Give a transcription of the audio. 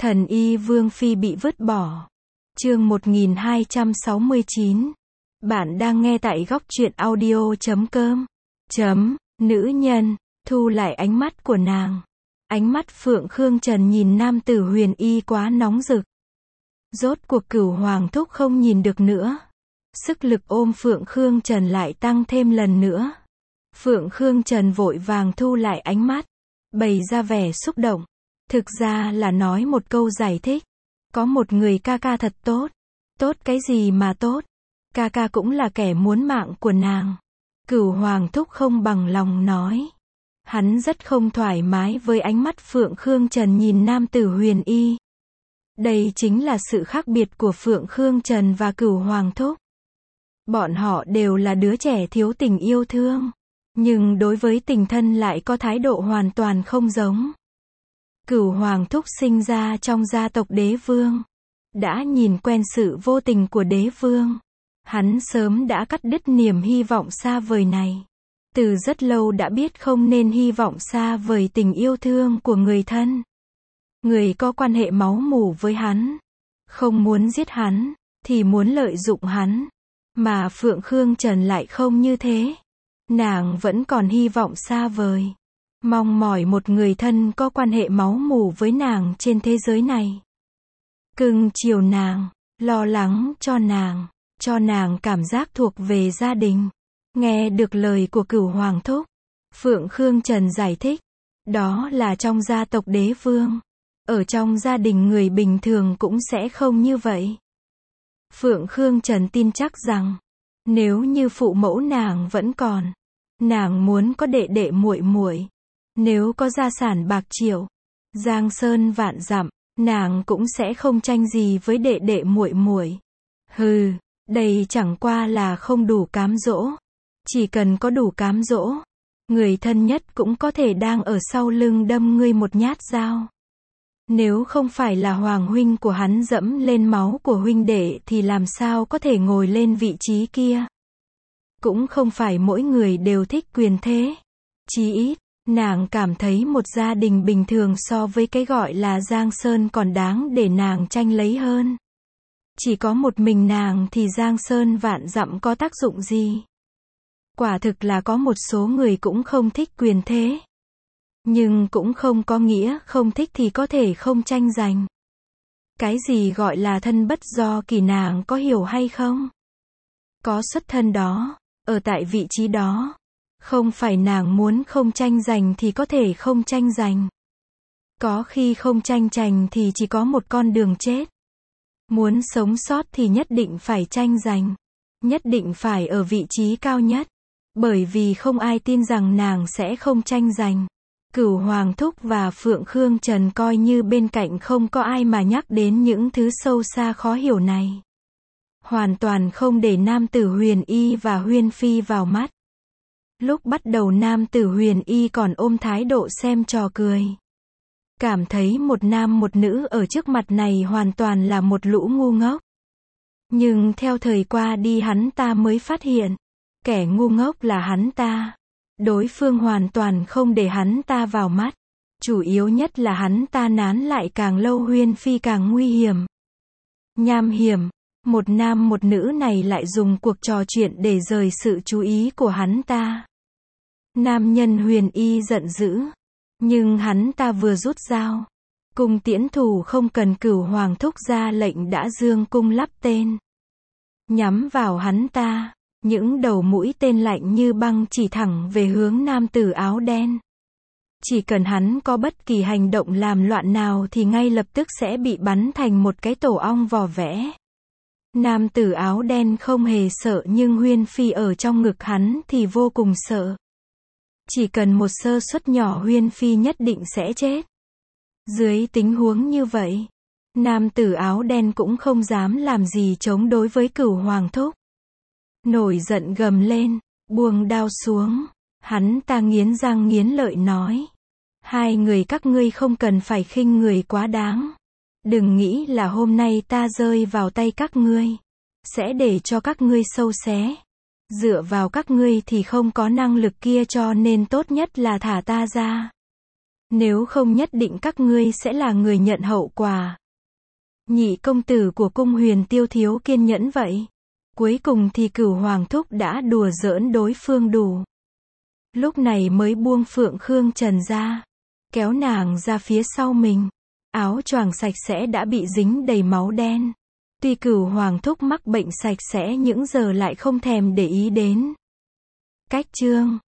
Thần y Vương Phi bị vứt bỏ. Chương 1269. Bạn đang nghe tại góc truyện audio.com. Nữ nhân, thu lại ánh mắt của nàng. Ánh mắt Phượng Khương Trần nhìn nam tử Huyền Y quá nóng rực. Rốt cuộc Cửu Hoàng thúc không nhìn được nữa. Sức lực ôm Phượng Khương Trần lại tăng thêm lần nữa. Phượng Khương Trần vội vàng thu lại ánh mắt, bày ra vẻ xúc động. Thực ra là nói một câu giải thích. Có một người ca ca thật tốt. Tốt cái gì mà tốt? Ca ca cũng là kẻ muốn mạng của nàng. Cửu Hoàng thúc không bằng lòng nói. Hắn rất không thoải mái với ánh mắt Phượng Khương Trần nhìn nam tử Huyền Y. Đây chính là sự khác biệt của Phượng Khương Trần và Cửu Hoàng thúc. Bọn họ đều là đứa trẻ thiếu tình yêu thương, nhưng đối với tình thân lại có thái độ hoàn toàn không giống. Cửu Hoàng thúc sinh ra trong gia tộc đế vương, đã nhìn quen sự vô tình của đế vương. Hắn sớm đã cắt đứt niềm hy vọng xa vời này. Từ rất lâu đã biết không nên hy vọng xa vời tình yêu thương của người thân. Người có quan hệ máu mủ với hắn, không muốn giết hắn, thì muốn lợi dụng hắn. Mà Phượng Khương Trần lại không như thế. Nàng vẫn còn hy vọng xa vời, mong mỏi một người thân có quan hệ máu mủ với nàng trên thế giới này. Cưng chiều nàng, lo lắng cho nàng cảm giác thuộc về gia đình. Nghe được lời của Cửu Hoàng thúc, Phượng Khương Trần giải thích. Đó là trong gia tộc đế vương. Ở trong gia đình người bình thường cũng sẽ không như vậy. Phượng Khương Trần tin chắc rằng, nếu như phụ mẫu nàng vẫn còn, nàng muốn có đệ đệ muội muội. Nếu có gia sản bạc triệu, giang sơn vạn dặm, nàng cũng sẽ không tranh gì với đệ đệ muội muội. Hừ, đây chẳng qua là không đủ cám dỗ. Chỉ cần có đủ cám dỗ, người thân nhất cũng có thể đang ở sau lưng đâm ngươi một nhát dao. Nếu không phải là hoàng huynh của hắn dẫm lên máu của huynh đệ thì làm sao có thể ngồi lên vị trí kia. Cũng không phải mỗi người đều thích quyền thế. Chí ít, nàng cảm thấy một gia đình bình thường so với cái gọi là Giang Sơn còn đáng để nàng tranh lấy hơn. Chỉ có một mình nàng thì Giang Sơn vạn dặm có tác dụng gì? Quả thực là có một số người cũng không thích quyền thế. Nhưng cũng không có nghĩa không thích thì có thể không tranh giành. Cái gì gọi là thân bất do kỳ nàng có hiểu hay không? Có xuất thân đó, ở tại vị trí đó. Không phải nàng muốn không tranh giành thì có thể không tranh giành. Có khi không tranh giành thì chỉ có một con đường chết. Muốn sống sót thì nhất định phải tranh giành. Nhất định phải ở vị trí cao nhất. Bởi vì không ai tin rằng nàng sẽ không tranh giành. Cửu Hoàng thúc và Phượng Khương Trần coi như bên cạnh không có ai mà nhắc đến những thứ sâu xa khó hiểu này. Hoàn toàn không để nam tử Huyền Y và Huyên Phi vào mắt. Lúc bắt đầu nam tử Huyền Y còn ôm thái độ xem trò cười. Cảm thấy một nam một nữ ở trước mặt này hoàn toàn là một lũ ngu ngốc. Nhưng theo thời qua đi hắn ta mới phát hiện, kẻ ngu ngốc là hắn ta. Đối phương hoàn toàn không để hắn ta vào mắt. Chủ yếu nhất là hắn ta nán lại càng lâu Huyên Phi càng nguy hiểm. Nham hiểm, một nam một nữ này lại dùng cuộc trò chuyện để rời sự chú ý của hắn ta. Nam nhân Huyền Y giận dữ. Nhưng hắn ta vừa rút dao. Cung tiễn thủ không cần Cửu Hoàng thúc ra lệnh đã dương cung lắp tên. Nhắm vào hắn ta. Những đầu mũi tên lạnh như băng chỉ thẳng về hướng nam tử áo đen. Chỉ cần hắn có bất kỳ hành động làm loạn nào thì ngay lập tức sẽ bị bắn thành một cái tổ ong vỏ vẽ. Nam tử áo đen không hề sợ nhưng Huyên Phi ở trong ngực hắn thì vô cùng sợ. Chỉ cần một sơ suất nhỏ Huyên Phi nhất định sẽ chết. Dưới tình huống như vậy, nam tử áo đen cũng không dám làm gì chống đối với Cửu Hoàng thúc. Nổi giận gầm lên, buông đao xuống. Hắn ta nghiến răng nghiến lợi nói. Hai người các ngươi không cần phải khinh người quá đáng. Đừng nghĩ là hôm nay ta rơi vào tay các ngươi, sẽ để cho các ngươi sâu xé. Dựa vào các ngươi thì không có năng lực kia cho nên tốt nhất là thả ta ra. Nếu không nhất định các ngươi sẽ là người nhận hậu quả. Nhị công tử của cung Huyền Tiêu thiếu kiên nhẫn vậy. Cuối cùng thì Cửu Hoàng thúc đã đùa giỡn đối phương đủ. Lúc này mới buông Phượng Khương Trần ra. Kéo nàng ra phía sau mình. Áo choàng sạch sẽ đã bị dính đầy máu đen. Tuy Cửu Hoàng thúc mắc bệnh sạch sẽ những giờ lại không thèm để ý đến. Cách chương